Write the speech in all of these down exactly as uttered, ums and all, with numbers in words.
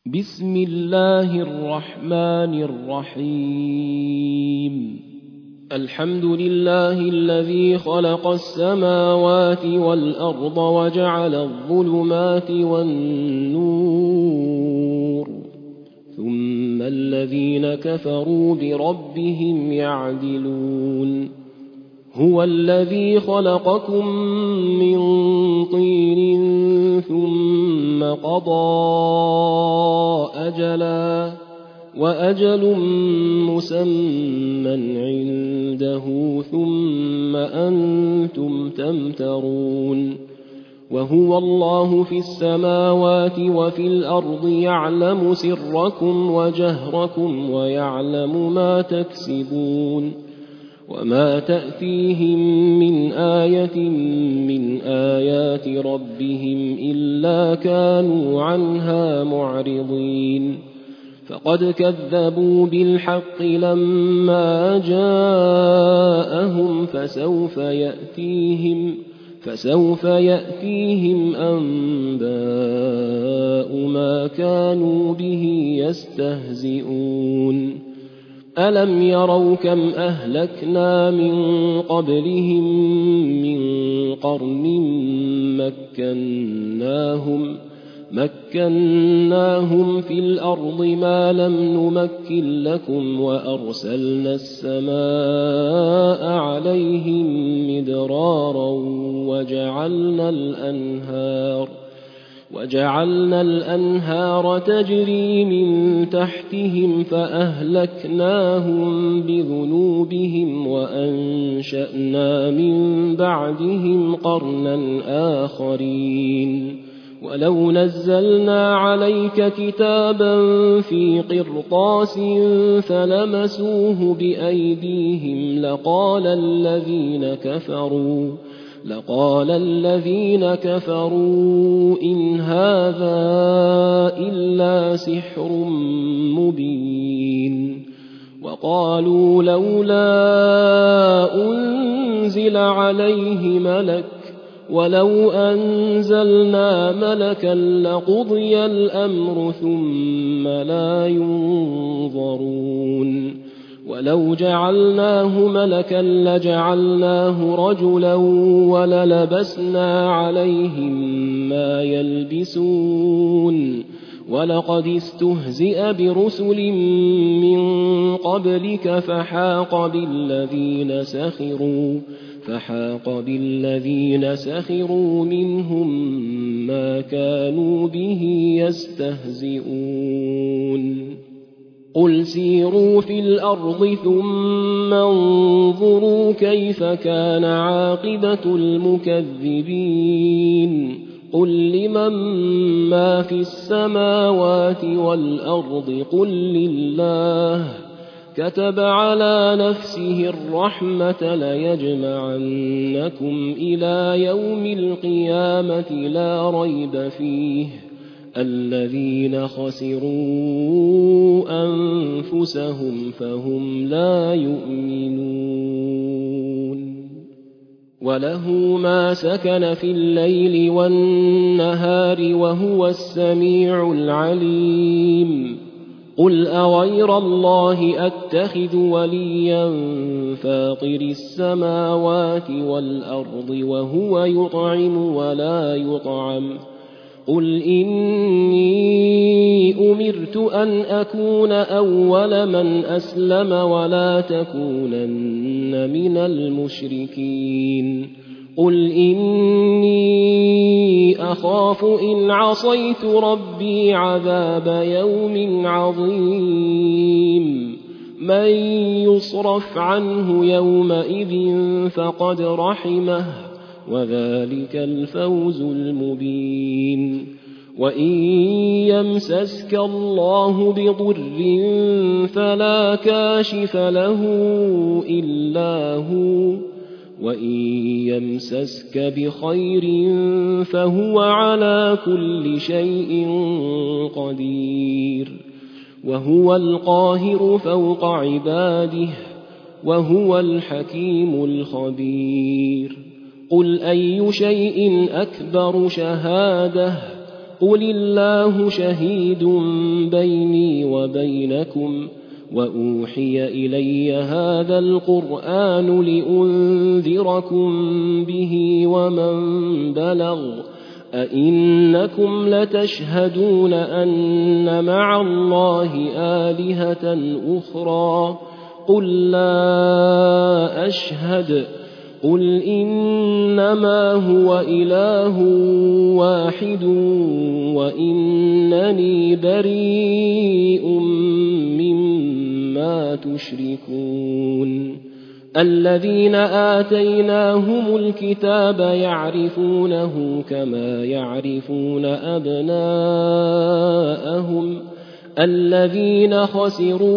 بسم الله الرحمن الرحيم الحمد لله الذي خلق السماوات والأرض وجعل الظلمات والنور ثم الذين كفروا بربهم يعدلون هو الذي خلقكم من طين ثم قضى أجلا وأجل مسمى عنده ثم أنتم تمترون وهو الله في السماوات وفي الأرض يعلم سركم وجهركم ويعلم ما تكسبون وما تأتيهم من آية من آيات ربهم إلا كانوا عنها معرضين فقد كذبوا بالحق لما جاءهم فسوف يأتيهم فسوف يأتيهم أنباء ما كانوا به يستهزئون ألم يروا كم أهلكنا من قبلهم من قرن مكناهم مكناهم في الأرض ما لم نمكن لكم وأرسلنا السماء عليهم مدرارا وجعلنا الأنهار وجعلنا الأنهار تجري من تحتهم فأهلكناهم بذنوبهم وأنشأنا من بعدهم قرنا آخرين ولو نزلنا عليك كتابا في قرطاس فلمسوه بأيديهم لقال الذين كفروا لقال الذين كفروا إن هذا إلا سحر مبين وقالوا لولا أنزل عليه ملك ولو أنزلنا ملكا لقضي الأمر ثم لا ينظرون ولو جعلناه ملكا لجعلناه رجلا وللبسنا عليهم ما يلبسون ولقد استهزئ برسل من قبلك فحاق بالذين سخروا فحاق بالذين سخروا منهم ما كانوا به يستهزئون قل سيروا في الأرض ثم انظروا كيف كان عاقبة المكذبين قل لمن ما في السماوات والأرض قل لله كتب على نفسه الرحمة ليجمعنكم إلى يوم القيامة لا ريب فيه الذين خسروا أنفسهم فهم لا يؤمنون وله ما سكن في الليل والنهار وهو السميع العليم قل أغير الله أتخذ وليا فاطر السماوات والأرض وهو يطعم ولا يطعم قل إني أمرت أن أكون أول من أسلم ولا تكونن من المشركين قل إني أخاف إن عصيت ربي عذاب يوم عظيم من يصرف عنه يومئذ فقد رحمه وذلك الفوز المبين وإن يمسسك الله بضر فلا كاشف له إلا هو وإن يمسسك بخير فهو على كل شيء قدير وهو القاهر فوق عباده وهو الحكيم الخبير قل أي شيء أكبر شهادة قل الله شهيد بيني وبينكم وأوحي إلي هذا القرآن لأنذركم به ومن بلغ أئنكم لتشهدون أن مع الله آلهة أخرى قل لا أشهد قل إنما هو إله واحد وإنني بريء مما تشركون الذين آتيناهم الكتاب يعرفونه كما يعرفون أبناءهم الذين خسروا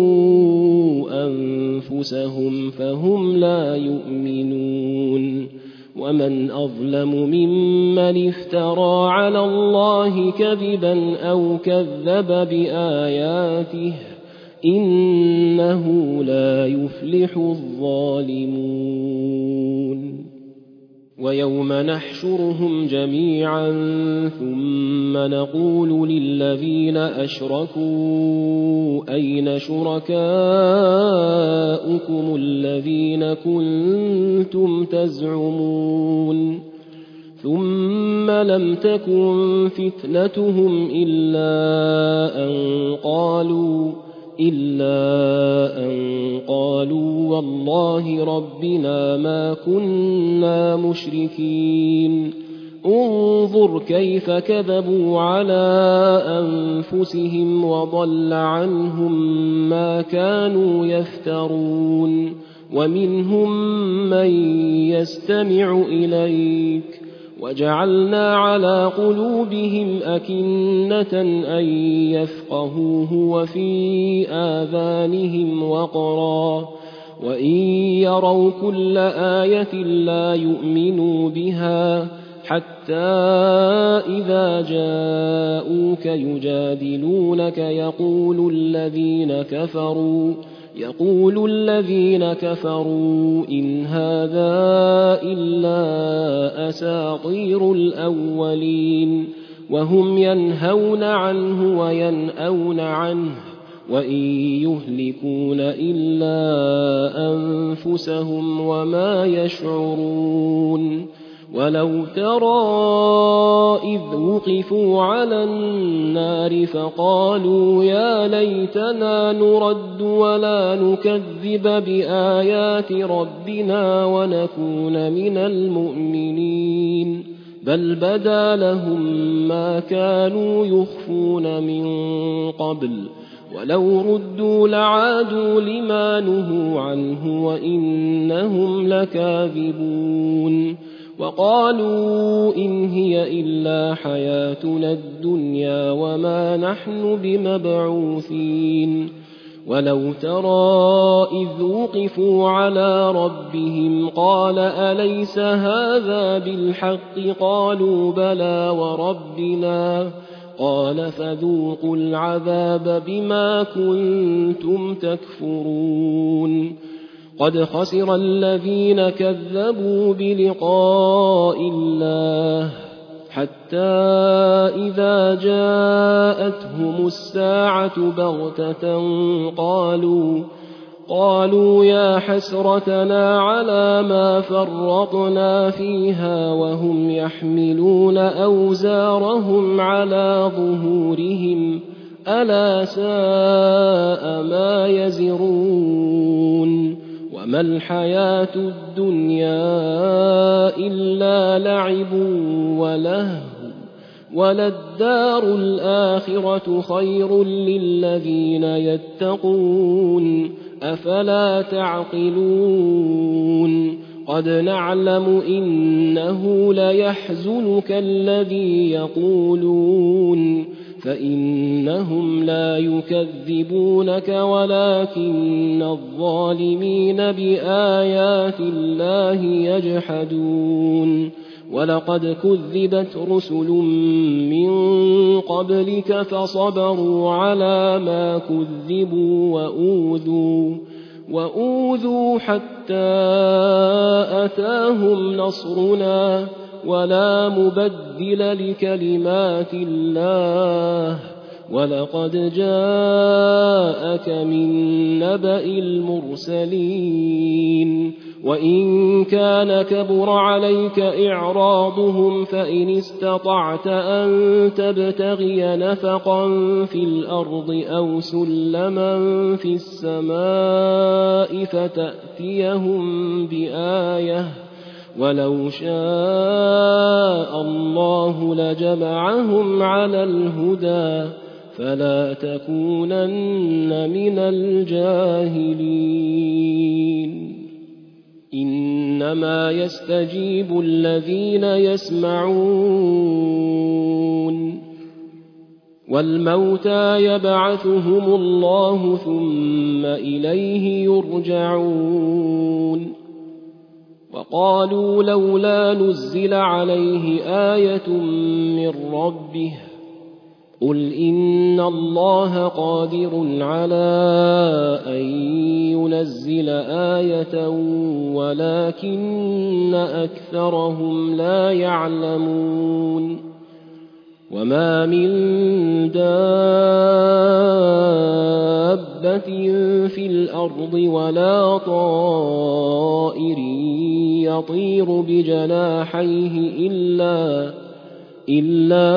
أنفسهم فهم لا يؤمنون ومن أظلم ممن افترى على الله كذبا أو كذب بآياته إنه لا يفلح الظالمون ويوم نحشرهم جميعا ثم نقول للذين أشركوا أين شركاؤكم الذين كنتم تزعمون ثم لم تكن فتنتهم إلا أن قالوا إلا أن قالوا والله ربنا ما كنا مشركين انظر كيف كذبوا على أنفسهم وضل عنهم ما كانوا يفترون ومنهم من يستمع إليك وجعلنا على قلوبهم أكنة أن يفقهوه وفي آذانهم وقرا وإن يروا كل آية لا يؤمنوا بها حتى إذا جاءوك يجادلونك يقول الذين كفروا يقول الذين كفروا إن هذا إلا أساطير الأولين وهم ينهون عنه وينأون عنه وإن يهلكون إلا أنفسهم وما يشعرون ولو ترى إذ وقفوا على النار فقالوا يا ليتنا نرد ولا نكذب بآيات ربنا ونكون من المؤمنين بل بدا لهم ما كانوا يخفون من قبل ولو ردوا لعادوا لما نهوا عنه وإنهم لكاذبون وقالوا إن هي إلا حياتنا الدنيا وما نحن بمبعوثين ولو ترى إذ وقفوا على ربهم قال أليس هذا بالحق قالوا بلى وربنا قال فذوقوا العذاب بما كنتم تكفرون قد خسر الذين كذبوا بلقاء الله حتى إذا جاءتهم الساعة بغتة قالوا قالوا يا حسرتنا على ما فرطنا فيها وهم يحملون أوزارهم على ظهورهم ألا ساء ما يزرون وما الحياة الدنيا إلا لعب ولهو وللدار الآخرة خير للذين يتقون أفلا تعقلون قد نعلم إنه ليحزنك الذي يقولون فإنهم لا يكذبونك ولكن الظالمين بآيات الله يجحدون ولقد كذبت رسل من قبلك فصبروا على ما كذبوا وأوذوا وأوذوا حتى أتاهم نصرنا ولا مبدل لكلمات الله ولقد جاءك من نبأ المرسلين وإن كان كبر عليك إعراضهم فإن استطعت أن تبتغي نفقا في الأرض أو سلما في السماء فتأتيهم بآية ولو شاء الله لجمعهم على الهدى فلا تكونن من الجاهلين إنما يستجيب الذين يسمعون والموتى يبعثهم الله ثم إليه يرجعون وقالوا لولا نزل عليه آية من ربه قل إن الله قادر على أن ينزل آية ولكن أكثرهم لا يعلمون وما من دابة في الأرض ولا طائر يطير بجناحيه إلا إلا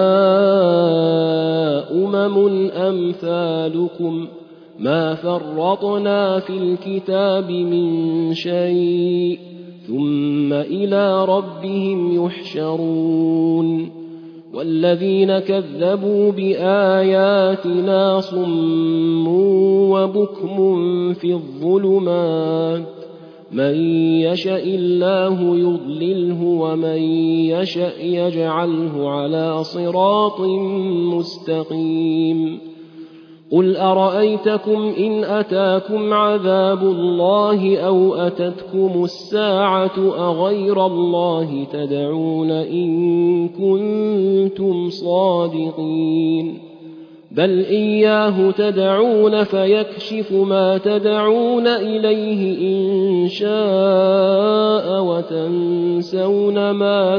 أمم أمثالكم ما فرطنا في الكتاب من شيء ثم إلى ربهم يحشرون والذين كذبوا بآياتنا صم وبكم في الظلمات من يشاء الله يضلله ومن يشاء يجعله على صراط مستقيم قل أرأيتكم إن أتاكم عذاب الله أو أتتكم الساعة أغير الله تدعون إن كنتم صادقين بل إياه تدعون فيكشف ما تدعون إليه إن شاء وتنسون ما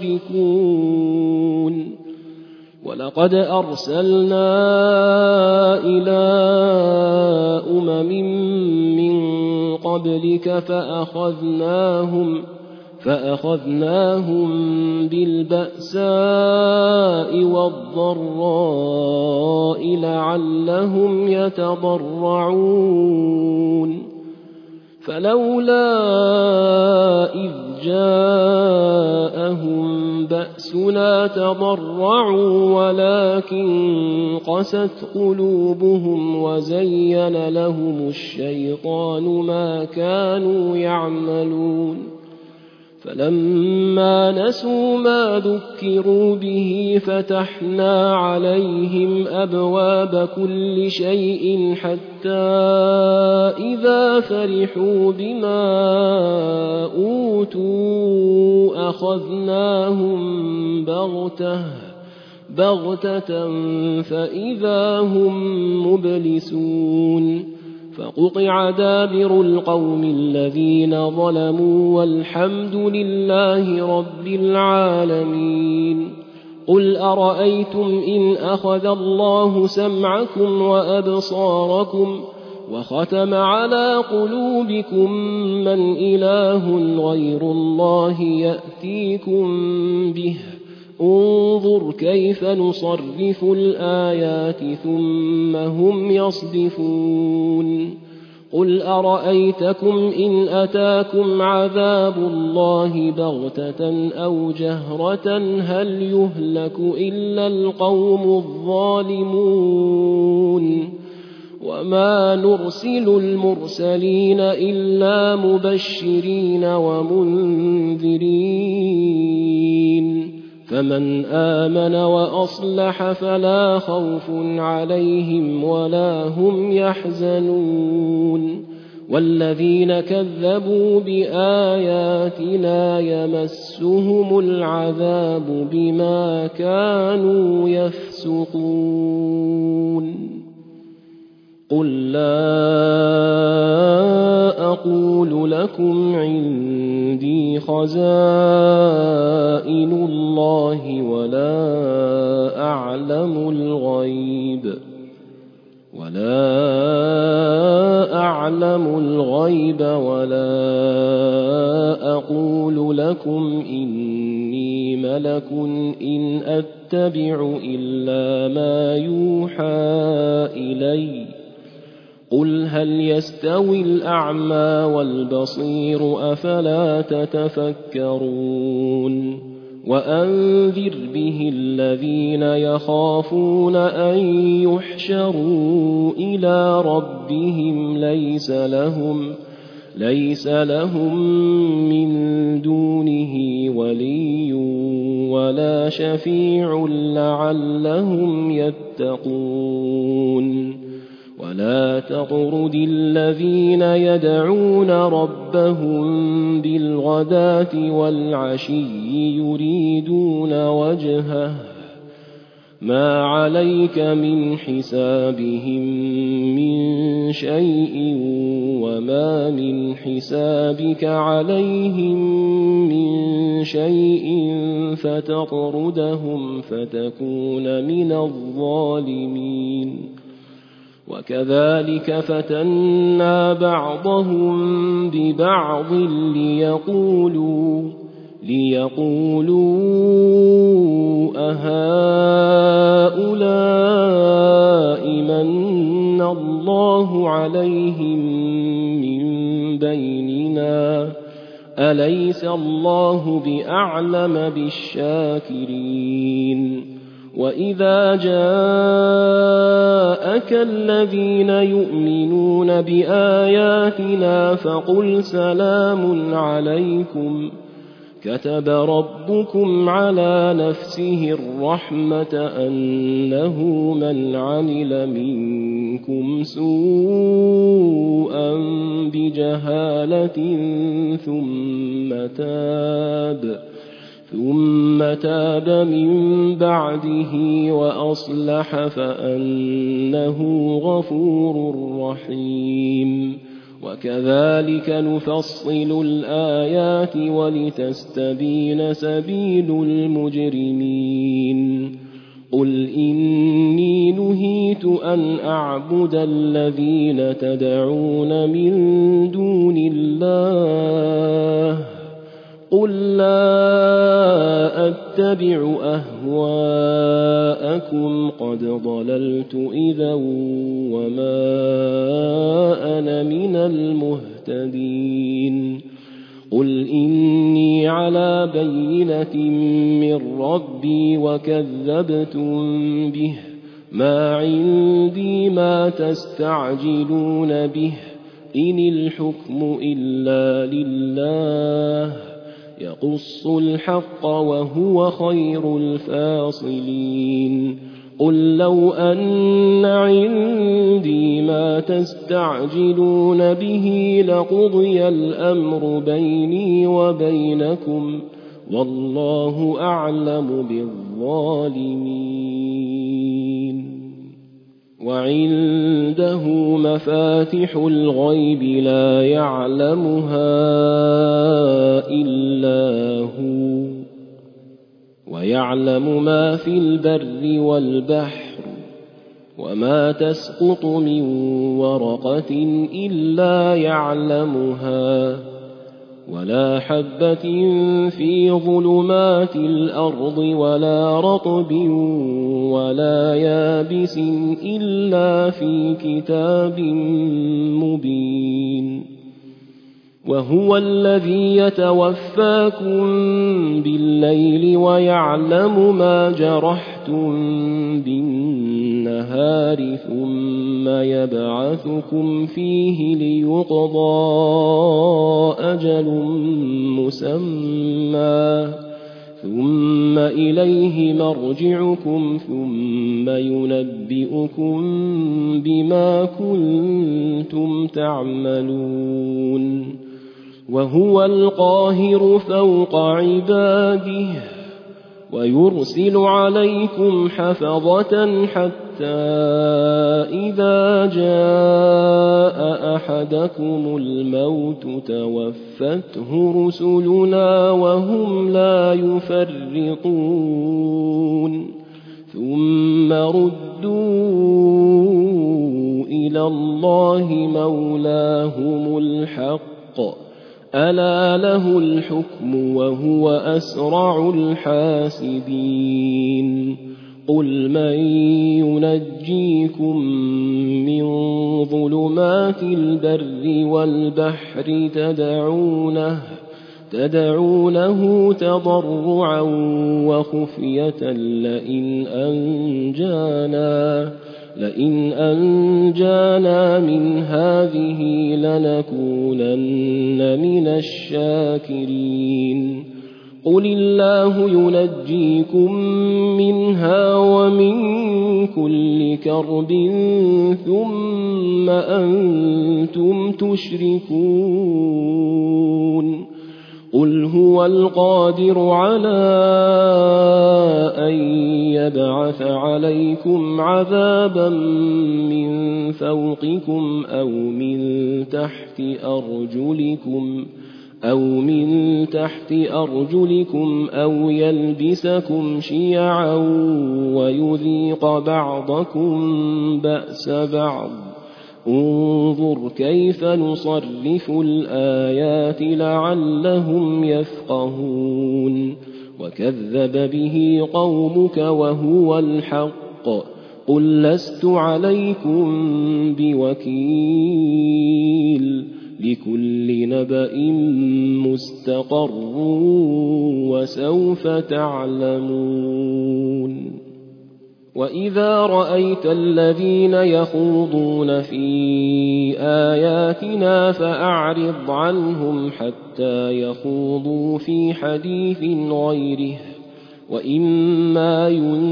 تشركون ولقد أرسلنا إلى أمم من قبلك فأخذناهم فأخذناهم بالبأساء والضراء لعلهم يتضرعون فلولا إذ جاءهم بأسنا تضرعوا ولكن قست قلوبهم وزين لهم الشيطان ما كانوا يعملون فلما نسوا ما ذكروا به فتحنا عليهم أبواب كل شيء حتى إذا فرحوا بما أوتوا أخذناهم بغتة بغتة فإذا هم مبلسون فقطع دابر القوم الذين ظلموا والحمد لله رب العالمين قل أرأيتم إن أخذ الله سمعكم وأبصاركم وختم على قلوبكم من إله غير الله يأتيكم به انظر كيف نصرف الآيات ثم هم يصدفون قل أرأيتكم إن أتاكم عذاب الله بغتة أو جهرة هل يهلك إلا القوم الظالمون وما نرسل المرسلين إلا مبشرين ومنذرين فمن آمن وأصلح فلا خوف عليهم ولا هم يحزنون والذين كذبوا بآياتنا يمسهم العذاب بما كانوا يفسقون قل لا أقول لكم عندي خزائن الله ولا أعلم الغيب ولا أعلم الغيب ولا أقول لكم إني ملك إن أتبع إلا ما يوحى إلي قل هل يستوي الأعمى والبصير أفلا تتفكرون وأنذر به الذين يخافون أن يحشروا إلى ربهم ليس لهم ليس لهم من دونه ولي ولا شفيع لعلهم يتقون ولا تطرد الذين يدعون ربهم بالغداة والعشي يريدون وجهه ما عليك من حسابهم من شيء وما من حسابك عليهم من شيء فتطردهم فتكون من الظالمين وكذلك فتنا بعضهم ببعض ليقولوا ليقولوا أهؤلاء من الله عليهم من بيننا أليس الله بأعلم بالشاكرين وإذا جاءك الذين يؤمنون بآياتنا فقل سلام عليكم كتب ربكم على نفسه الرحمة أنه من عمل منكم سوءا بجهالة ثم تاب ثم تاب من بعده وأصلح فأنه غفور رحيم وكذلك نفصل الآيات ولتستبين سبيل المجرمين قل إني نهيت أن أعبد الذين تدعون من دون الله قل لا أتبع أهواءكم قد ضللت إذا وما أنا من المهتدين قل إني على بينة من ربي وكذبتم به ما عندي ما تستعجلون به إن الحكم إلا لله يقص الحق وهو خير الفاصلين قل لو أن عندي ما تستعجلون به لقضي الأمر بيني وبينكم والله أعلم بالظالمين وعنده مفاتح الغيب لا يعلمها إلا هو ويعلم ما في البر والبحر وما تسقط من ورقة إلا يعلمها ولا حبة في ظلمات الأرض ولا رطب ولا يابس إلا في كتاب مبين وهو الذي يتوفاكم بالليل ويعلم ما جرحتم بالنهار ثم يبعثكم فيه ليقضى أجل مسمى ثم إليه مرجعكم ثم ينبئكم بما كنتم تعملون وهو القاهر فوق عباده ويرسل عليكم حفظة حتى إذا جاء أحد أحدكم الموت توفته رسلنا وهم لا يفرطون ثم ردوا إلى الله مولاهم الحق ألا له الحكم وهو أسرع الحاسبين قل من ينجيكم من ظلمات البر والبحر تدعونه تدعونه تضرعا وخفية لئن أنجانا لئن أنجانا من هذه لنكونن من الشاكرين قل الله ينجيكم منها ومن كل كرب ثم أنتم تشركون قل هو القادر على أن يبعث عليكم عذابا من فوقكم أو من تحت أرجلكم أو من تحت أرجلكم أو يلبسكم شيعا ويذيق بعضكم بأس بعض انظر كيف نصرف الآيات لعلهم يفقهون وكذب به قومك وهو الحق قل لست عليكم بوكيل لكل نبأ مستقر وسوف تعلمون وإذا رأيت الذين يخوضون في آياتنا فأعرض عنهم حتى يخوضوا في حديث غيره وإما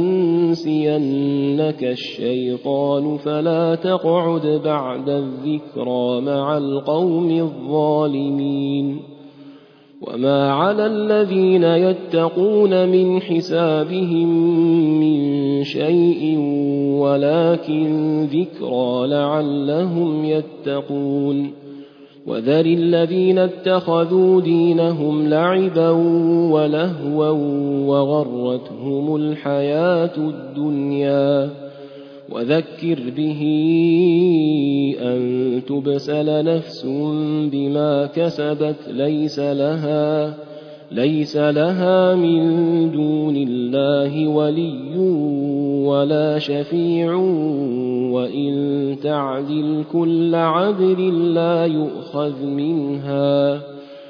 ينسينك الشيطان فلا تقعد بعد الذكرى مع القوم الظالمين وما على الذين يتقون من حسابهم من شيء ولكن ذكرى لعلهم يتقون وذر الذين اتخذوا دينهم لعبا ولهوا وغرتهم الحياة الدنيا وذكر به أن تبسل نفس بما كسبت ليس لها ليس لها من دون الله ولي ولا شفيع وإن تعدل كل عدل لا يؤخذ منها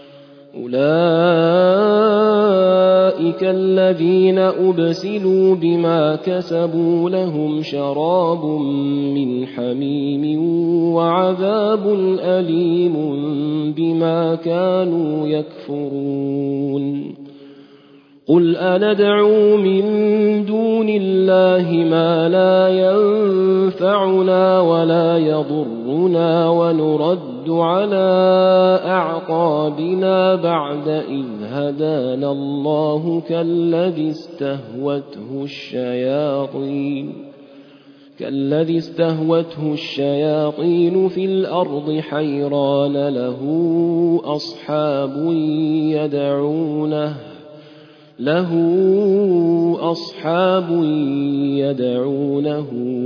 أولئك الذين أبسلوا بما كسبوا لهم شراب من حميم وعذاب أليم بما كانوا يكفرون قل أندعو من دون الله ما لا ينفعنا ولا يضرنا ونرد على أعقابنا بعد إذ هدانا الله كالذي استهوته الشياطين كالذي استهوته الشياطين في الأرض حيران له أصحاب يدعونه له أصحاب يدعونه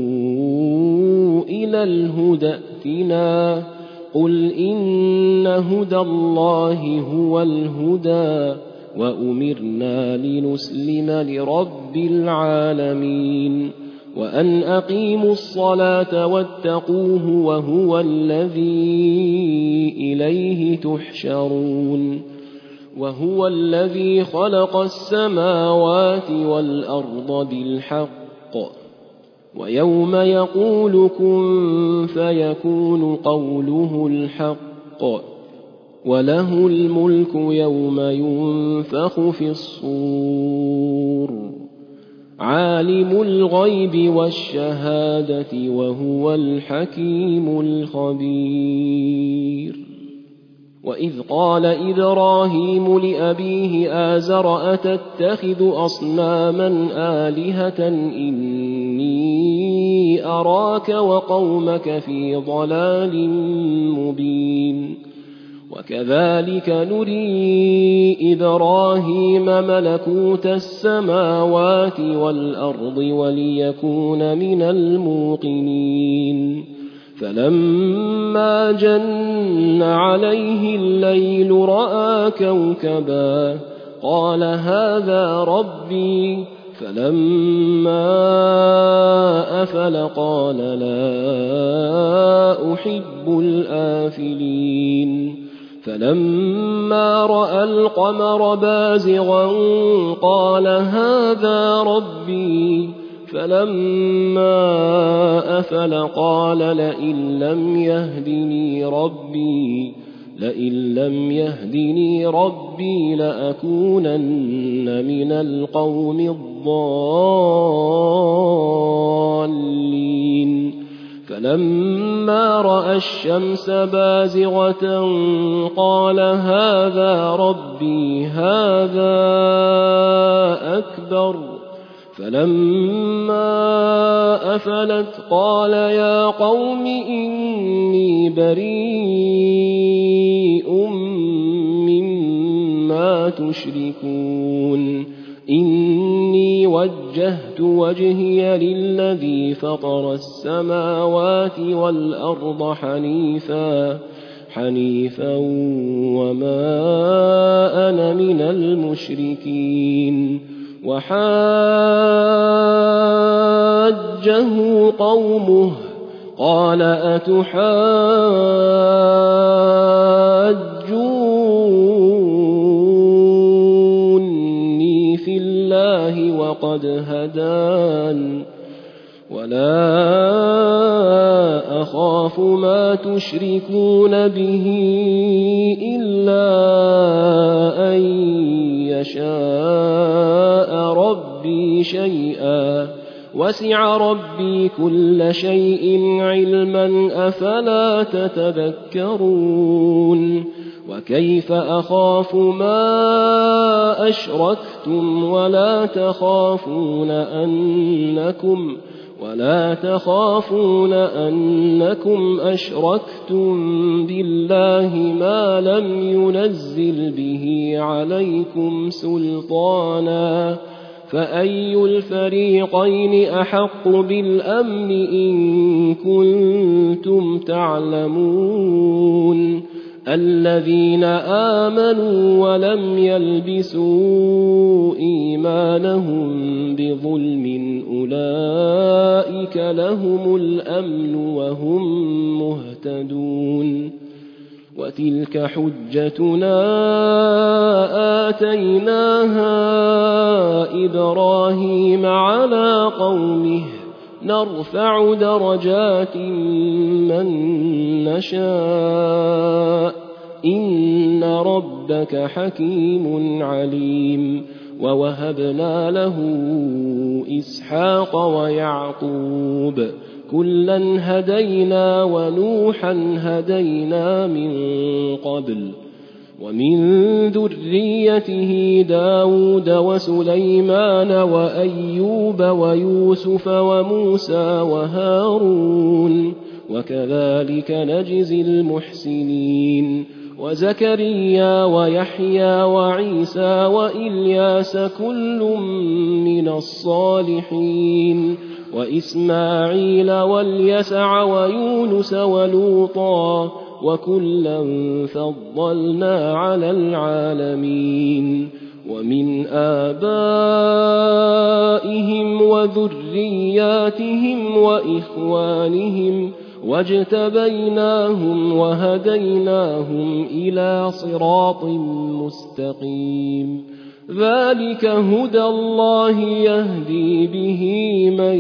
إلى الهدى ائتنا قل إن هدى الله هو الهدى وأمرنا لنسلم لرب العالمين وأن أقيموا الصلاة واتقوه وهو الذي إليه تحشرون وهو الذي خلق السماوات والأرض بالحق ويوم يقول كن فيكون قوله الحق وله الملك يوم ينفخ في الصور عالم الغيب والشهادة وهو الحكيم الخبير وإذ قال إبراهيم لأبيه آزر أتتخذ أصناما آلهة إني إني أراك وقومك في ضلال مبين وكذلك نري إبراهيم ملكوت السماوات والأرض وليكون من الموقنين فلما جن عليه الليل رأى كوكبا قال هذا ربي فلما أفل قال لا أحب الآفلين فلما رأى القمر بازغا قال هذا ربي فلما أفل قال لئن لم يهدني ربي لئن لم يهدني ربي لأكونن من القوم الضالين فلما رأى الشمس بازغة قال هذا ربي هذا أكبر فلما أفلت قال يا قوم إني بريء مما تشركون إني وجهت وجهي للذي فطر السماوات والأرض حنيفا حنيفا وما أنا من المشركين وحاجه قومه قال أتحاجوني في الله وقد هدان ولا أخاف ما تشركون به إلا أن يشاء ربي شيئا وسع ربي كل شيء علما أفلا تتذكرون وكيف أخاف ما أشركتم ولا تخافون أنكم ولا تخافون أنكم أشركتم بالله ما لم ينزل به عليكم سلطانا فأي الفريقين أحق بالأمن إن كنتم تعلمون الذين آمنوا ولم يلبسوا إيمانهم بظلم أولئك لهم الأمن وهم مهتدون وتلك حجتنا آتيناها إبراهيم على قومه نرفع درجات من نشاء إن ربك حكيم عليم ووهبنا له إسحاق ويعقوب كلا هدينا ونوحا هدينا من قبل ومن ذريته داود وسليمان وأيوب ويوسف وموسى وهارون وكذلك نجزي المحسنين وزكريا ويحيى وعيسى وإلياس كل من الصالحين وإسماعيل واليسع ويونس ولوطا وكلا فضلنا على العالمين ومن آبائهم وذرياتهم وإخوانهم واجتبيناهم وهديناهم إلى صراط مستقيم ذلك هدى الله يهدي به من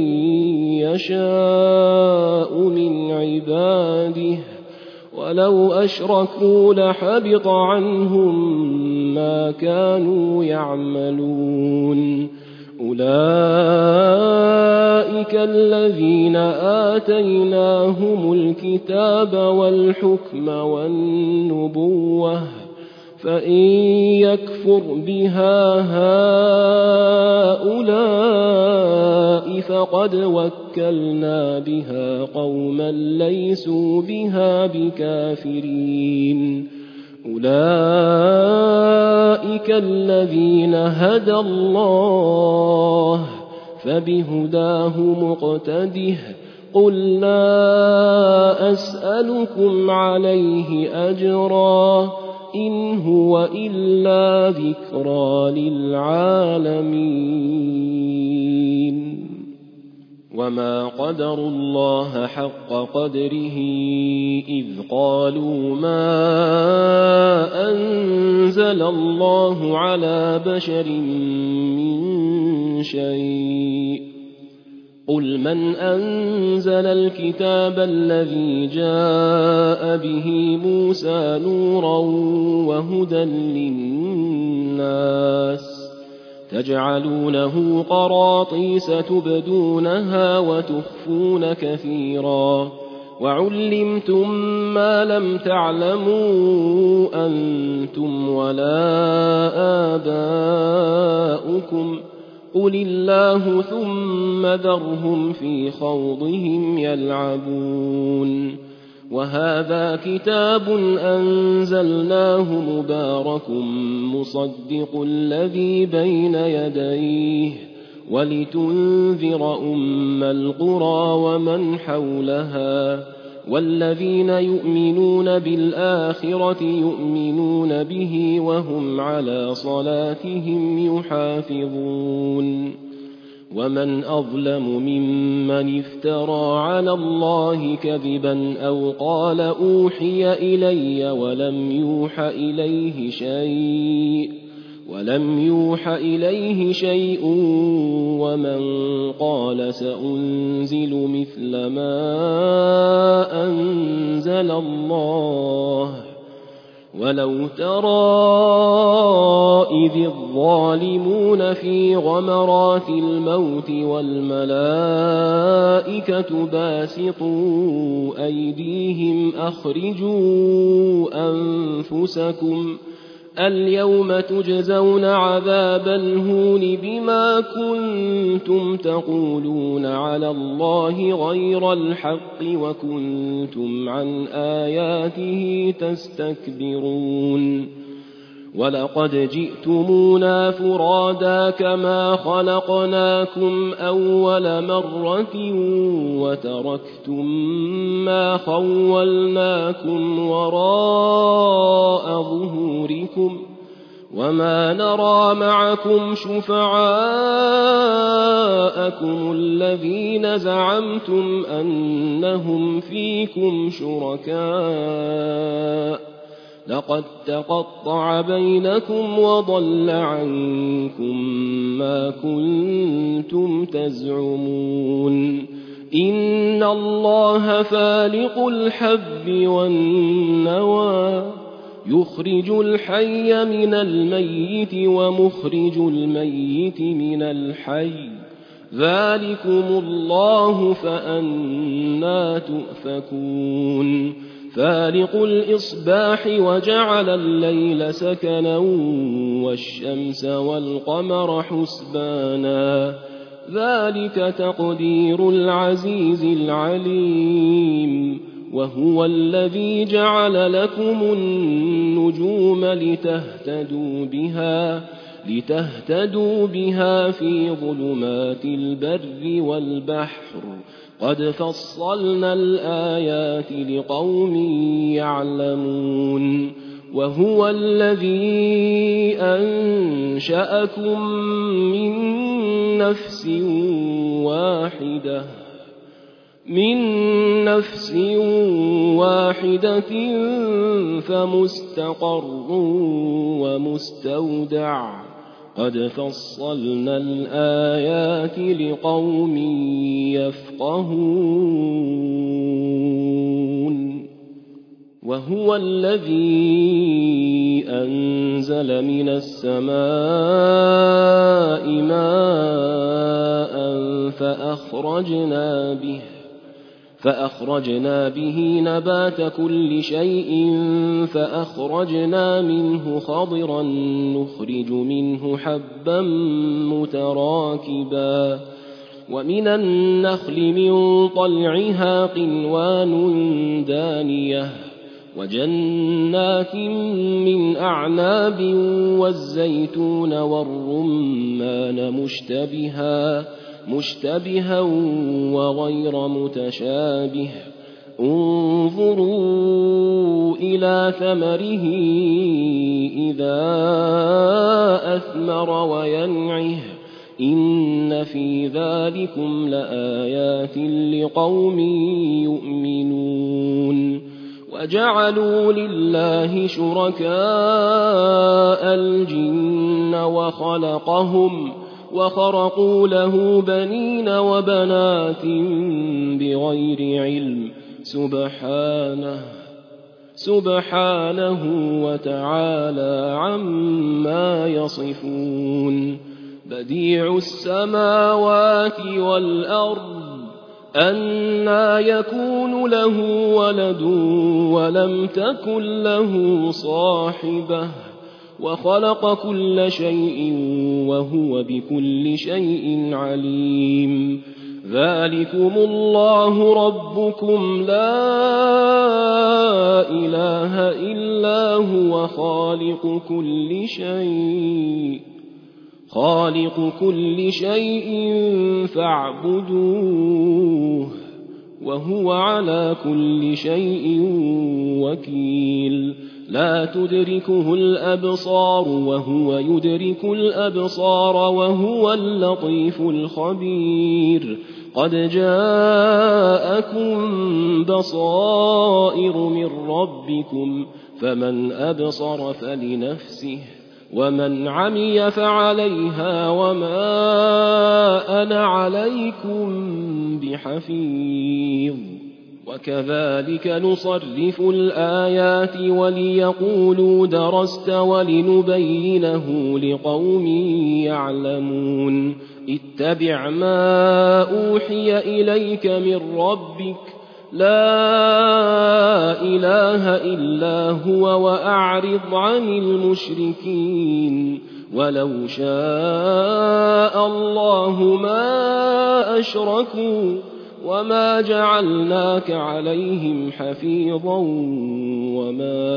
يشاء من عباده ولو أشركوا لحبط عنهم ما كانوا يعملون أولئك الذين آتيناهم الكتاب والحكم والنبوة فإن يكفر بها هؤلاء فقد وكلنا بها قوما ليسوا بها بكافرين أولئك الذين هدى الله فبهداه مقتده قل لا أسألكم عليه أجرا إن هو إلا ذكرى للعالمين وما قدروا الله حق قدره إذ قالوا ما أنزل الله على بشر من شيء قل من أنزل الكتاب الذي جاء به موسى نورا وهدى للناس تجعلونه قراطيس تبدونها وتخفون كثيرا وعلمتم ما لم تعلموا أنتم ولا آباؤكم قل الله ثم ذرهم في خوضهم يلعبون وهذا كتاب أنزلناه مبارك مصدق الذي بين يديه ولتنذر أم القرى ومن حولها والذين يؤمنون بالآخرة يؤمنون به وهم على صلاتهم يحافظون ومن أظلم ممن افترى على الله كذبا أو قال أوحي إلي ولم يوح إليه شيء ولم يوح إليه شيء ومن قال سأنزل مثل ما أنزل الله ولو ترى إذ الظالمون في غمرات الموت والملائكة باسطوا أيديهم أخرجوا أنفسكم اليوم تجزون عذاب الهون بما كنتم تقولون على الله غير الحق وكنتم عن آياته تستكبرون ولقد جئتمونا فرادا كما خلقناكم أول مرة وتركتم ما خولناكم وراء ظهوركم وما نرى معكم شفعاءكم الذين زعمتم أنهم فيكم شركاء لقد تقطع بينكم وضل عنكم ما كنتم تزعمون إن الله فالق الحب والنوى يخرج الحي من الميت ومخرج الميت من الحي ذلكم الله فأنى تؤفكون فالق الإصباح وجعل الليل سكنا والشمس والقمر حسبانا ذلك تقدير العزيز العليم وهو الذي جعل لكم النجوم لتهتدوا بها لتهتدوا بها في ظلمات البر والبحر قد فصلنا الآيات لقوم يعلمون وهو الذي أنشأكم من نفس واحدة من نفس واحدة فمستقر ومستودع قد فصلنا الآيات لقوم يفقهون وهو الذي أنزل من السماء ماء فأخرجنا به فأخرجنا به نبات كل شيء فأخرجنا منه خضرا نخرج منه حبا متراكبا ومن النخل من طلعها قنوان دانية وجنات من أعناب والزيتون والرمان مشتبها مشتبها وغير متشابه انظروا إلى ثمره إذا أثمر وينعه إن في ذلكم لآيات لقوم يؤمنون وجعلوا لله شركاء الجن وخلقهم وخرقوا له بنين وبنات بغير علم سبحانه سبحانه وتعالى عما يصفون بديع السماوات والأرض أنى يكون له ولد ولم تكن له صاحبة وخلق كل شيء وهو بكل شيء عليم ذلكم الله ربكم لا إله إلا هو خالق كل شيء خالق كل شيء فاعبدوه وهو على كل شيء وكيل لا تدركه الأبصار وهو يدرك الأبصار وهو اللطيف الخبير قد جاءكم بصائر من ربكم فمن أبصر فلنفسه ومن عمي فعليها وما أنا عليكم بحفيظ وكذلك نصرف الآيات وليقولوا درست ولنبينه لقوم يعلمون اتبع ما أوحي إليك من ربك لا إله إلا هو وأعرض عن المشركين ولو شاء الله ما أشركوا وما جعلناك عليهم حفيظا وما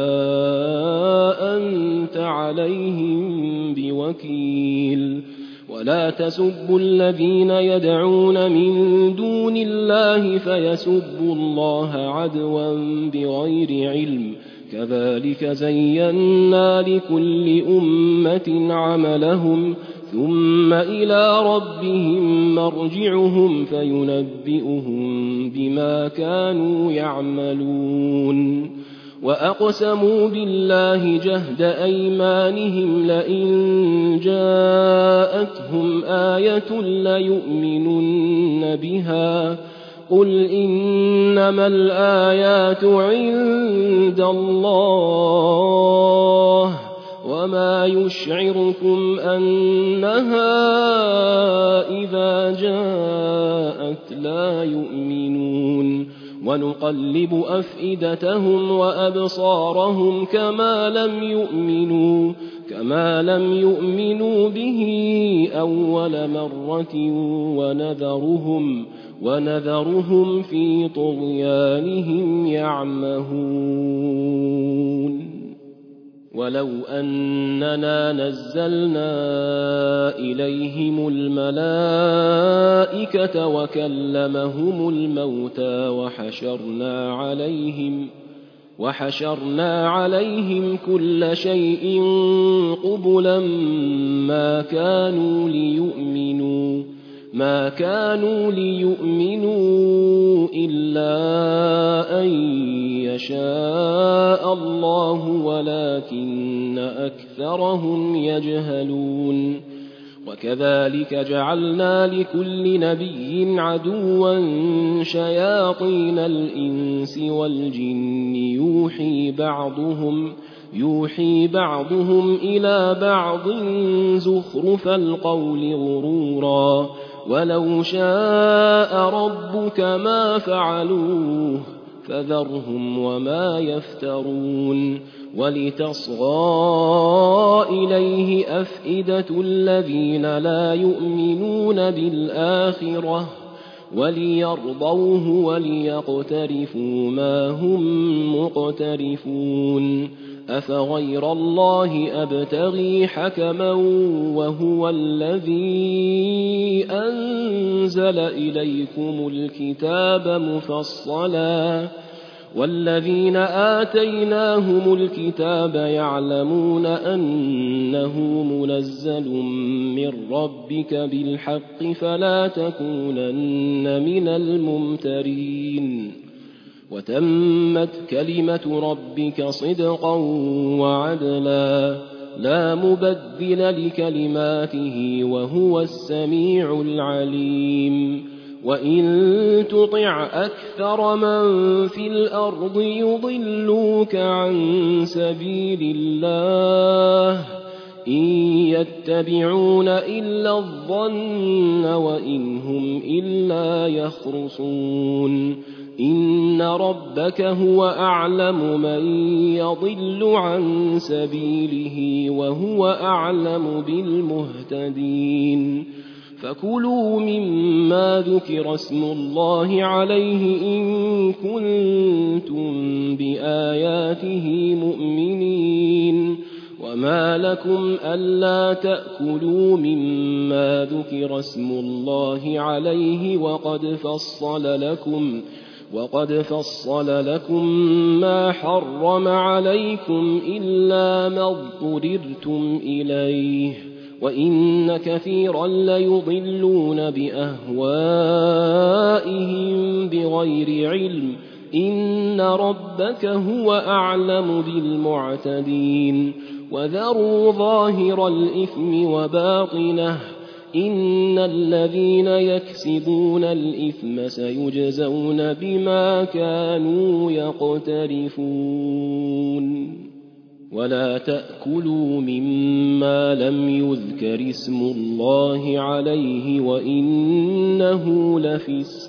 أنت عليهم بوكيل ولا تسبوا الذين يدعون من دون الله فيسبوا الله عدوا بغير علم كذلك زينا لكل أمة عملهم ثم إلى ربهم مرجعهم فينبئهم بما كانوا يعملون وأقسموا بالله جهد أيمانهم لئن جاءتهم آية ليؤمنن بها قل إنما الآيات عند الله وما يشعركم أنها إذا جاءت لا يؤمنون ونقلب أفئدتهم وأبصارهم كما لم يؤمنوا كما لم يؤمنوا به أول مرة ونذرهم ونذرهم في طغيانهم يعمهون ولو أننا نزلنا إليهم الملائكة وكلمهم الموتى وحشرنا عليهم وحشرنا عليهم كل شيء قبلا ما كانوا ليؤمنوا ما كانوا ليؤمنوا إلا أن يشاء الله ولكن أكثرهم يجهلون وكذلك جعلنا لكل نبي عدوا شياطين الإنس والجن يوحي بعضهم يوحي بعضهم إلى بعض زخرف القول غرورا ولو شاء ربك ما فعلوه فذرهم وما يفترون ولتصغى إليه أفئدة الذين لا يؤمنون بالآخرة وليرضوه وليقترفوا ما هم مقترفون أفغير الله أبتغي حكما وهو الذي أنزل إليكم الكتاب مفصلا والذين آتيناهم الكتاب يعلمون أنه منزل من ربك بالحق فلا تكونن من الممترين وتمت كلمة ربك صدقا وعدلا لا مبدل لكلماته وهو السميع العليم وإن تطع أكثر من في الأرض يضلوك عن سبيل الله إن يتبعون إلا الظن وإن هم إلا يخرصون إن ربك هو أعلم من يضل عن سبيله وهو أعلم بالمهتدين فكلوا مما ذكر اسم الله عليه إن كنتم بآياته مؤمنين وما لكم ألا تأكلوا مما ذكر اسم الله عليه وقد فصل لكم وقد فصل لكم ما حرم عليكم إلا ما اضطررتم إليه وإن كثيرا ليضلون بأهوائهم بغير علم إن ربك هو أعلم بالمعتدين وذروا ظاهر الإثم وباطنه إن الذين يكسبون الإثم سيجزون بما كانوا يقترفون ولا تأكلوا مما لم يذكر اسم الله عليه وإنه لفسق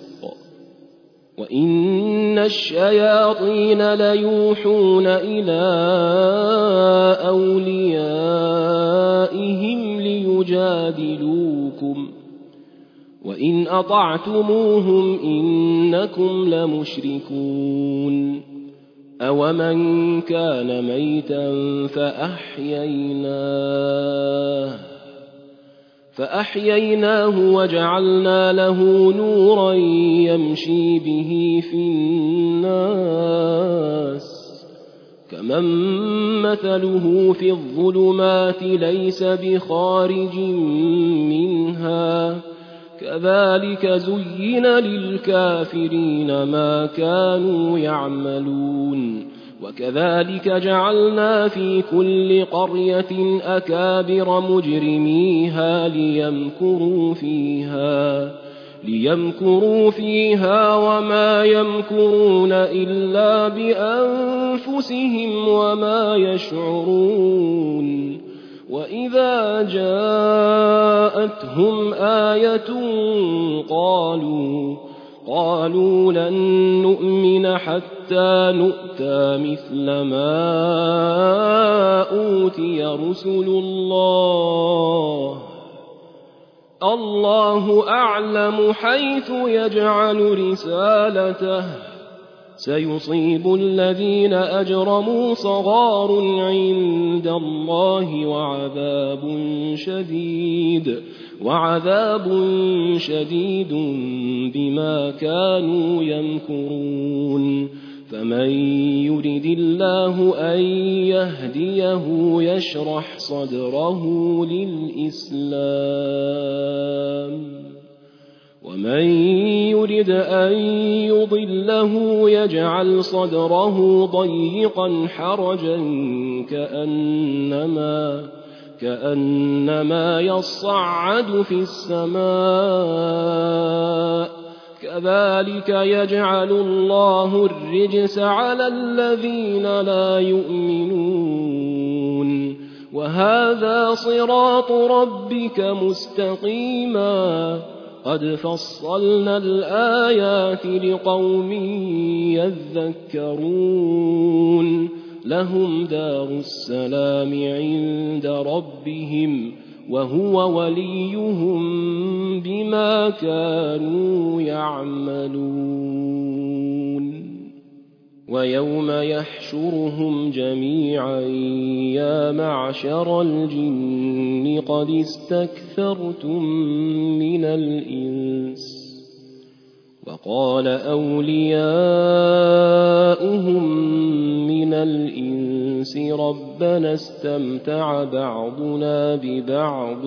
وإن الشياطين ليوحون إلى أوليائهم ليجادلوكم وإن أطعتموهم إنكم لمشركون أومن كان ميتا فأحييناه فأحييناه وجعلنا له نورا يمشي به في الناس كمن مثله في الظلمات ليس بخارج منها كذلك زين للكافرين ما كانوا يعملون وكذلك جعلنا في كل قرية أكابر مجرميها ليمكروا فيها ليمكروا فيها وما يمكرون إلا بأنفسهم وما يشعرون وإذا جاءتهم آية قالوا قالوا لن نؤمن حتى نؤتى مثل ما أوتي رسل الله الله أعلم حيث يجعل رسالته سيصيب الذين أجرموا صغار عند الله وعذاب شديد وعذاب شديد بما كانوا يمكرون فمن يرد الله أن يهديه يشرح صدره للإسلام ومن يرد أن يضله يجعل صدره ضيقا حرجا كأنما كأنما يصعد في السماء كذلك يجعل الله الرجس على الذين لا يؤمنون وهذا صراط ربك مستقيما قد فصلنا الآيات لقوم يذكرون لهم دار السلام عند ربهم وهو وليهم بما كانوا يعملون ويوم يحشرهم جميعا يا معشر الجن قد استكثرتم من الإنس وقال أولياؤهم من الإنس ربنا استمتع بعضنا ببعض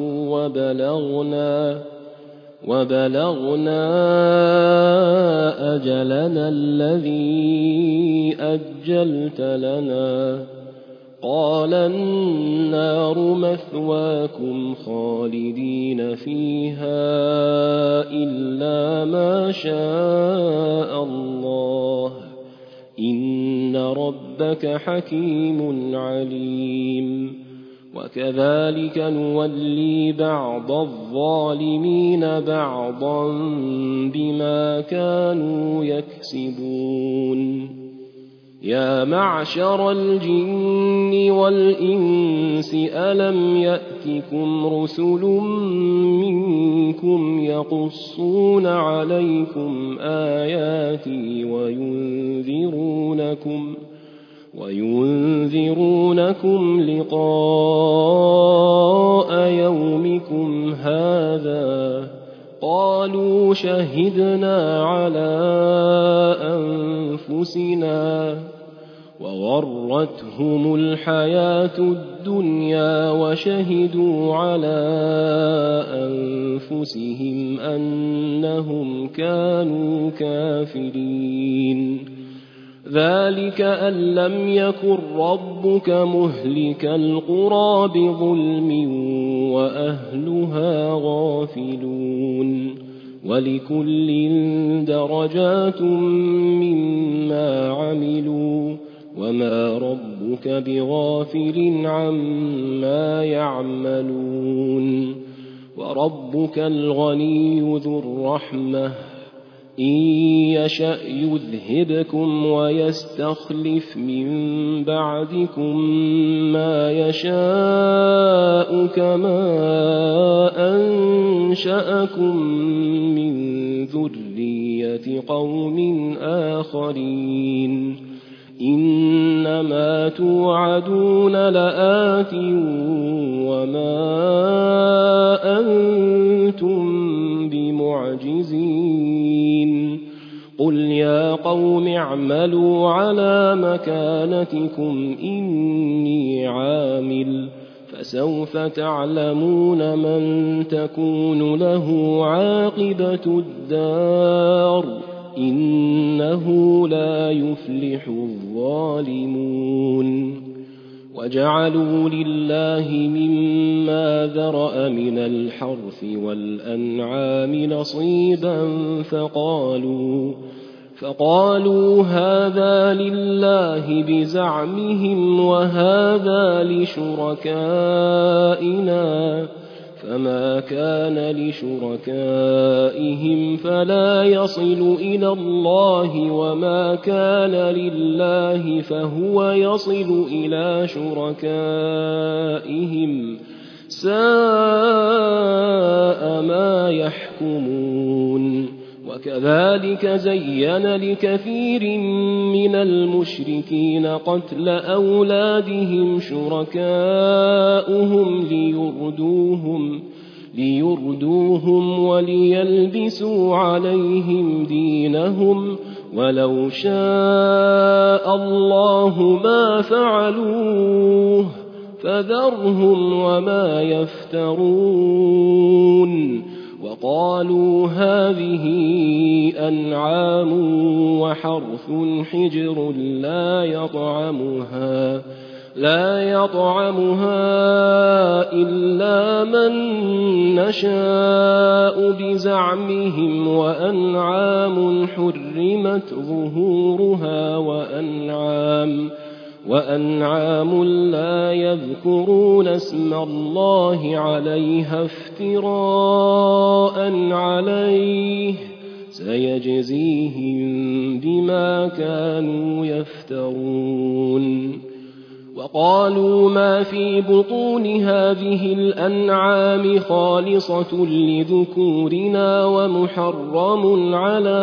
وبلغنا وبلغنا أجلنا الذي أجلت لنا قال النار مثواكم خالدين فيها إلا ما شاء الله إن ربك حكيم عليم وكذلك نولي بعض الظالمين بعضا بما كانوا يكسبون يا معشر الجن والإنس ألم يأتكم رسل منكم يقصون عليكم آياتي وينذرونكم وينذرونكم لقاء يومكم هذا قالوا شهدنا على أنفسنا وغرتهم الحياة الدنيا وشهدوا على أنفسهم أنهم كانوا كافرين ذلك أن لم يكن ربك مهلك القرى بظلم وأهلها غافلون ولكل درجات مما عملوا وما ربك بغافل عما يعملون وربك الغني ذو الرحمة إن يشأ يذهبكم ويستخلف من بعدكم ما يشاء كما أنشأكم من ذرية قوم آخرين إنما توعدون لآت وما أنتم بمعجزين قل يا قوم اعملوا على مكانتكم إني عامل فسوف تعلمون من تكون له عاقبة الدار إنه لا يفلح الظالمون وجعلوا لله مما ذرأ من الحرث والأنعام نصيبا فقالوا فقالوا هذا لله بزعمهم وهذا لشركائنا فما كان لشركائهم فلا يصل إلى الله وما كان لله فهو يصل إلى شركائهم ساء ما يحكمون وكذلك زين لكثير من المشركين قتل أولادهم شركاؤهم ليردوهم, ليردوهم وليلبسوا عليهم دينهم ولو شاء الله ما فعلوه فذرهم وما يفترون وقالوا هذه أنعام وحرث حجر لا يطعمها لا يطعمها إلا من نشاء بزعمهم وأنعام حرمت ظهورها وأنعام وأنعام لا يذكرون اسم الله عليها افتراء عليه سيجزيهم بما كانوا يفترون. وقالوا ما في بطون هذه الأنعام خالصة لذكورنا ومحرم على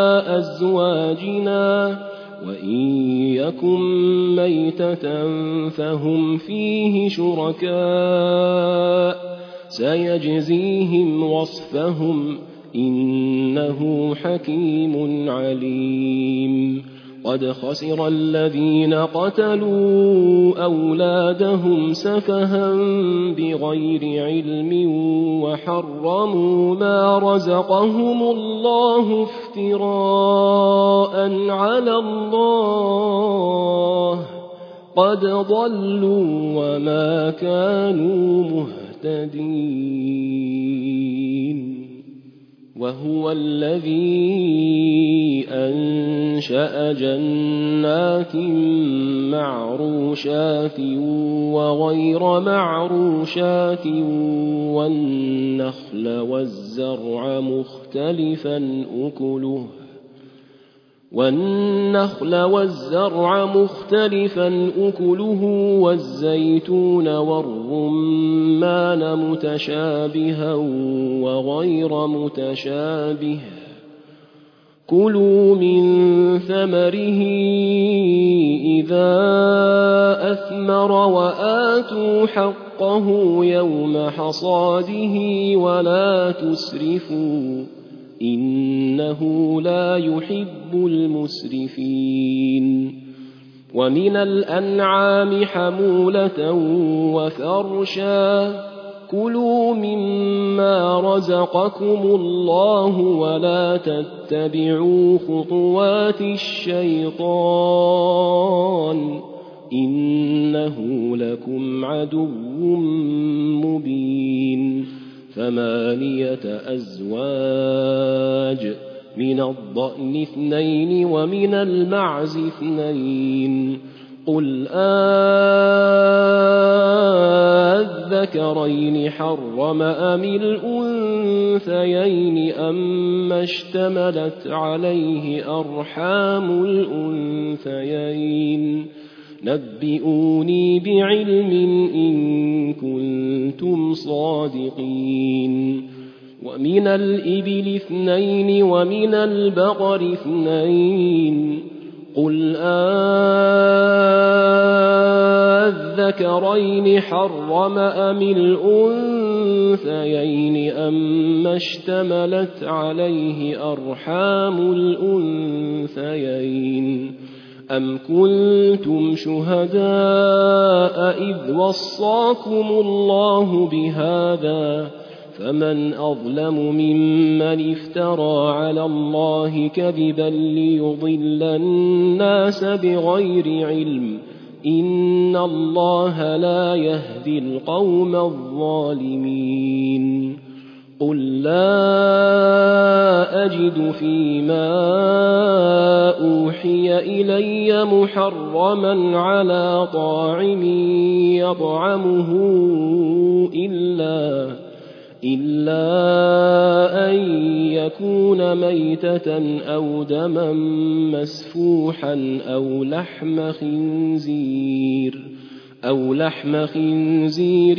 أزواجنا وإن يكن ميتة فهم فيه شركاء سيجزيهم وصفهم إنه حكيم عليم. قد خسر الذين قتلوا أولادهم سفها بغير علم وحرموا ما رزقهم الله افتراء على الله قد ضلوا وما كانوا مهتدين. وهو الذي أنشأ جنات معروشات وغير معروشات والنخل والزرع مختلفا أكله والنخل والزرع مختلفا أكله والزيتون والرمان متشابها وغير متشابه كلوا من ثمره إذا أثمر وآتوا حقه يوم حصاده ولا تسرفوا إنه لا يحب المسرفين. ومن الأنعام حمولة وفرشا كلوا مما رزقكم الله ولا تتبعوا خطوات الشيطان إنه لكم عدو مبين. ثمانية أزواج من الضأن اثنين ومن المعز اثنين قل أذكرين حرم أم الأنثيين أما اشتملت عليه أرحام الأنثيين نبئوني بعلم إن كنتم صادقين. ومن الإبل اثنين ومن البقر اثنين قل أذكرين حرم أم الأنثيين أما اشتملت عليه أرحام الأنثيين أم كنتم شهداء إذ وصاكم الله بهذا فمن أظلم ممن افترى على الله كذبا ليضل الناس بغير علم إن الله لا يهدي القوم الظالمين. قل لا أجد فيما أوحي إلي محرما على طاعم يطعمه إلا إلا أن يكون ميتة أو دما مسفوحا أو لحم خنزير أو لحم خنزير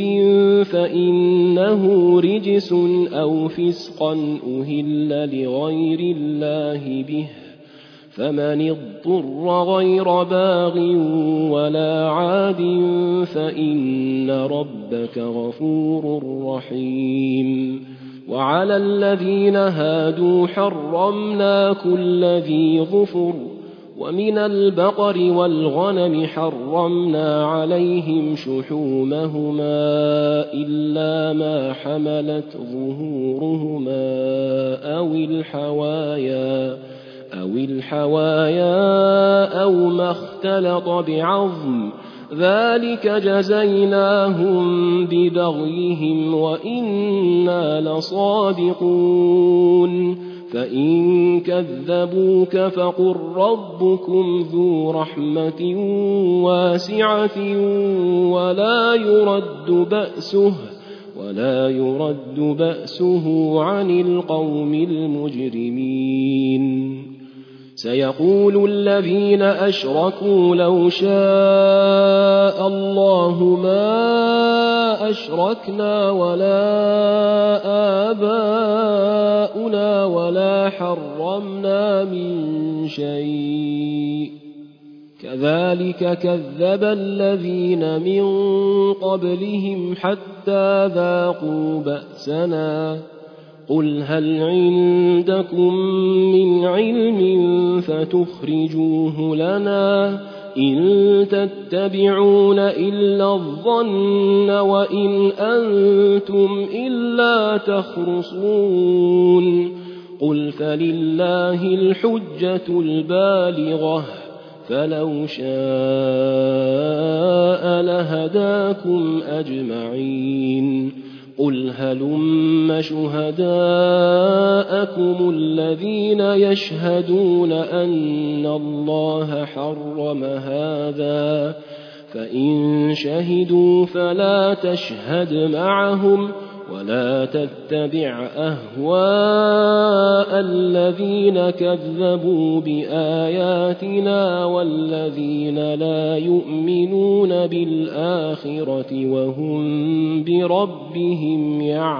فإنه رجس أو فسقا أهل لغير الله به فمن اضطر غير باغ ولا عاد فإن ربك غفور رحيم. وعلى الذين هادوا حرمنا كل ذي ظفر ومن البقر والغنم حرمنا عليهم شحومهما إلا ما حملت ظهورهما أو الحوايا أو الحوايا أو ما اختلط بعظم ذلك جزيناهم ببغيهم وإنا لصادقون. فإن كذبوك فقل ربكم ذو رحمة واسعة ولا يرد بأسه ولا يرد بأسه عن القوم المجرمين سيقول الذين أشركوا لو شاء الله ما أشركنا ولا آباؤنا ولا حرمنا من شيء كذلك كذب الذين من قبلهم حتى ذاقوا بأسنا قل هل عندكم من علم فتخرجوه لنا إن تتبعون إلا الظن وإن أنتم إلا تخرصون قل فلله الحجة البالغة فلو شاء لهداكم أجمعين قل هلم شهداءكم الذين يشهدون أن الله حرم هذا فإن شهدوا فلا تشهد معهم ولا تتبع أهواء الذين كذبوا بآياتنا والذين لا يؤمنون بالآخرة وهم بربهم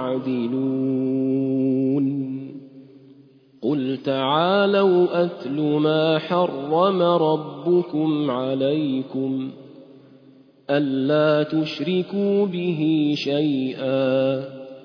يعدلون قل تعالوا أتل ما حرم ربكم عليكم ألا تشركوا به شيئا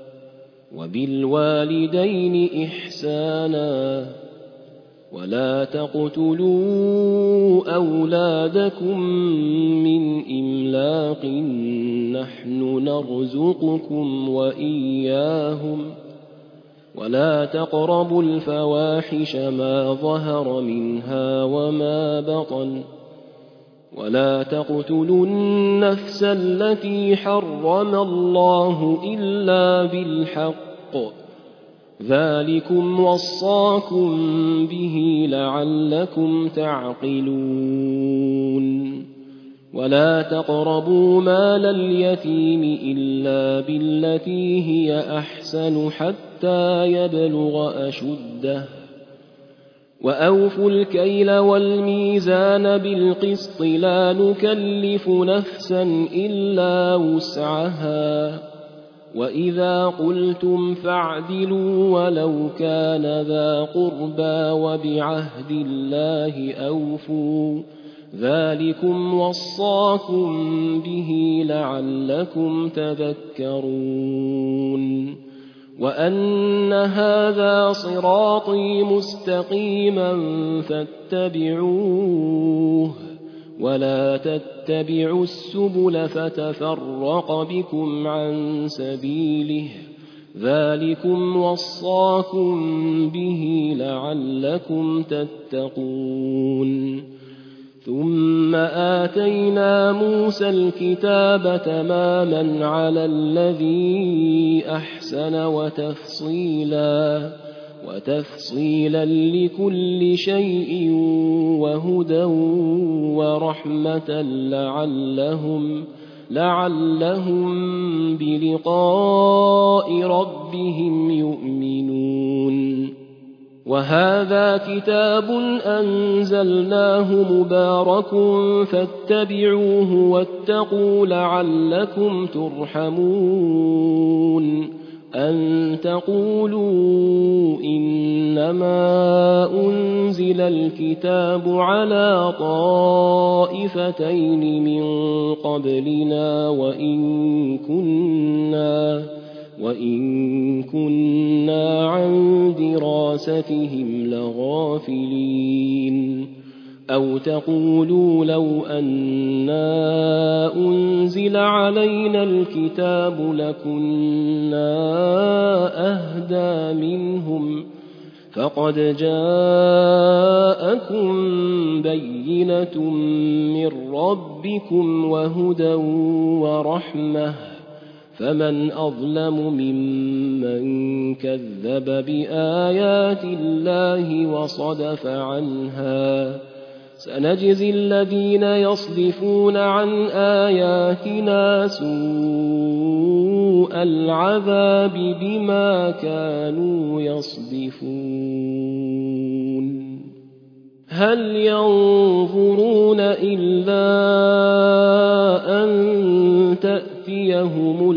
وبالوالدين إحسانا ولا تقتلوا أولادكم من إملاق نحن نرزقكم وإياهم ولا تقربوا الفواحش ما ظهر منها وما بطن ولا تقتلوا النفس التي حرم الله إلا بالحق ذلكم وصاكم به لعلكم تعقلون ولا تقربوا مال اليتيم إلا بالتي هي أحسن حتى يبلغ أشده وأوفوا الكيل والميزان بالقسط لا نكلف نفسا إلا وسعها وإذا قلتم فاعدلوا ولو كان ذا قربى وبعهد الله أوفوا ذلكم وصاكم به لعلكم تذكرون وأن هذا صراطي مستقيما فاتبعوه ولا تتبعوا السبل فتفرق بكم عن سبيله ذلكم وصاكم به لعلكم تتقون ثم آتينا موسى الكتاب تماما على الذي أحسن وتفصيلا وتفصيلا لكل شيء وهدى ورحمة لعلهم لعلهم بلقاء ربهم يؤمنون وهذا كتاب أنزلناه مبارك فاتبعوه واتقوا لعلكم ترحمون أن تقولوا إنما أنزل الكتاب على طائفتين من قبلنا وإن كنا وإن كنا عن دراستهم لغافلين أو تقولوا لو أنا أنزل علينا الكتاب لكنا أهدى منهم فقد جاءكم بينة من ربكم وهدى ورحمة فمن أظلم ممن كذب بآيات الله وصدف عنها سنجزي الذين يصدفون عن آياتنا سوء العذاب بما كانوا يصدفون هل ينظرون إلا أن تأتيهم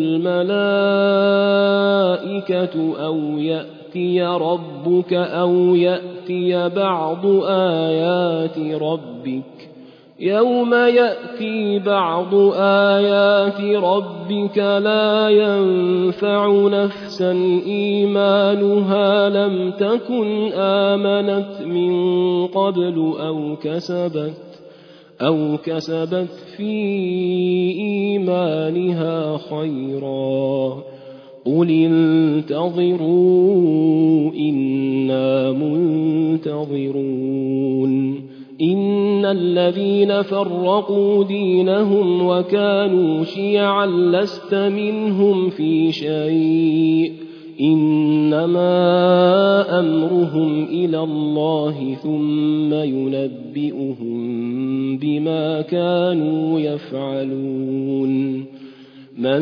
الملائكة أو يأتي ربك أو يأتي بعض آيات ربك يوم يأتي بعض آيات ربك لا ينفع نفسا إيمانها لم تكن آمنت من قبل أو كسبت أو كسبت في إيمانها خيرا قل انتظروا إنا منتظرون إن الذين فرقوا دينهم وكانوا شيعا لست منهم في شيء إنما أمرهم إلى الله ثم ينبئهم بما كانوا يفعلون من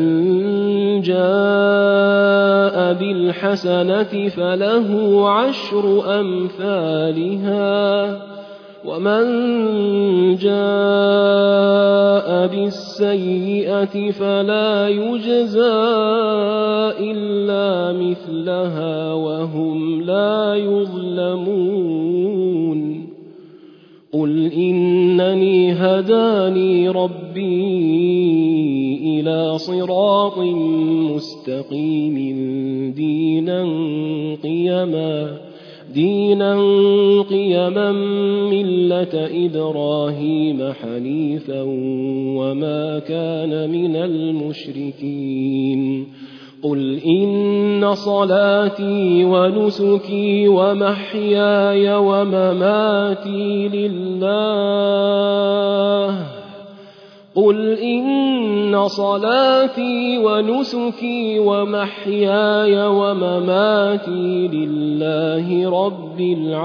جاء بالحسنة فله عشر أمثالها ومن جاء بالسيئة فلا يجزى إلا مثلها وهم لا يظلمون قل إنني هداني ربي إلى صراط مستقيم دينا قيما دينا قيما ملة إبراهيم حنيفا وما كان من المشركين قل إن صلاتي ونسكي ومحياي ومماتي لله قل إن صلاتي ونسكي ومحياي ومماتي لله رب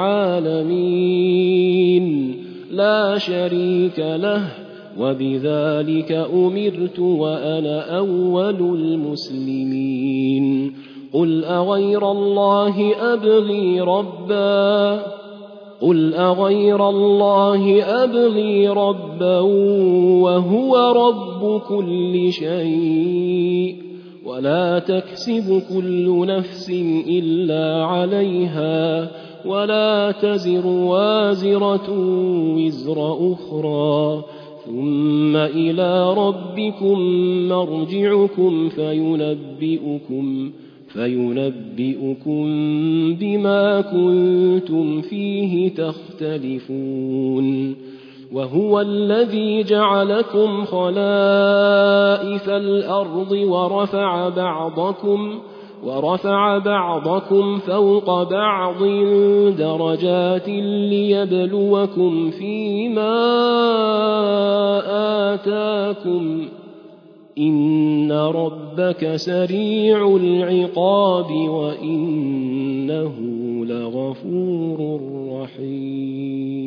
العالمين لا شريك له وبذلك أمرت وأنا أول المسلمين قل أغير الله أبغي ربا قل أغير الله أبغي ربا وهو رب كل شيء ولا تكسب كل نفس إلا عليها ولا تزر وازرة وزر أخرى ثم إلى ربكم مرجعكم فينبئكم فينبئكم بما كنتم فيه تختلفون وهو الذي جعلكم خلائف الأرض ورفع بعضكم ورفع بعضكم فوق بعض درجات ليبلوكم فيما آتاكم إن ربك سريع العقاب وإنه لغفور رحيم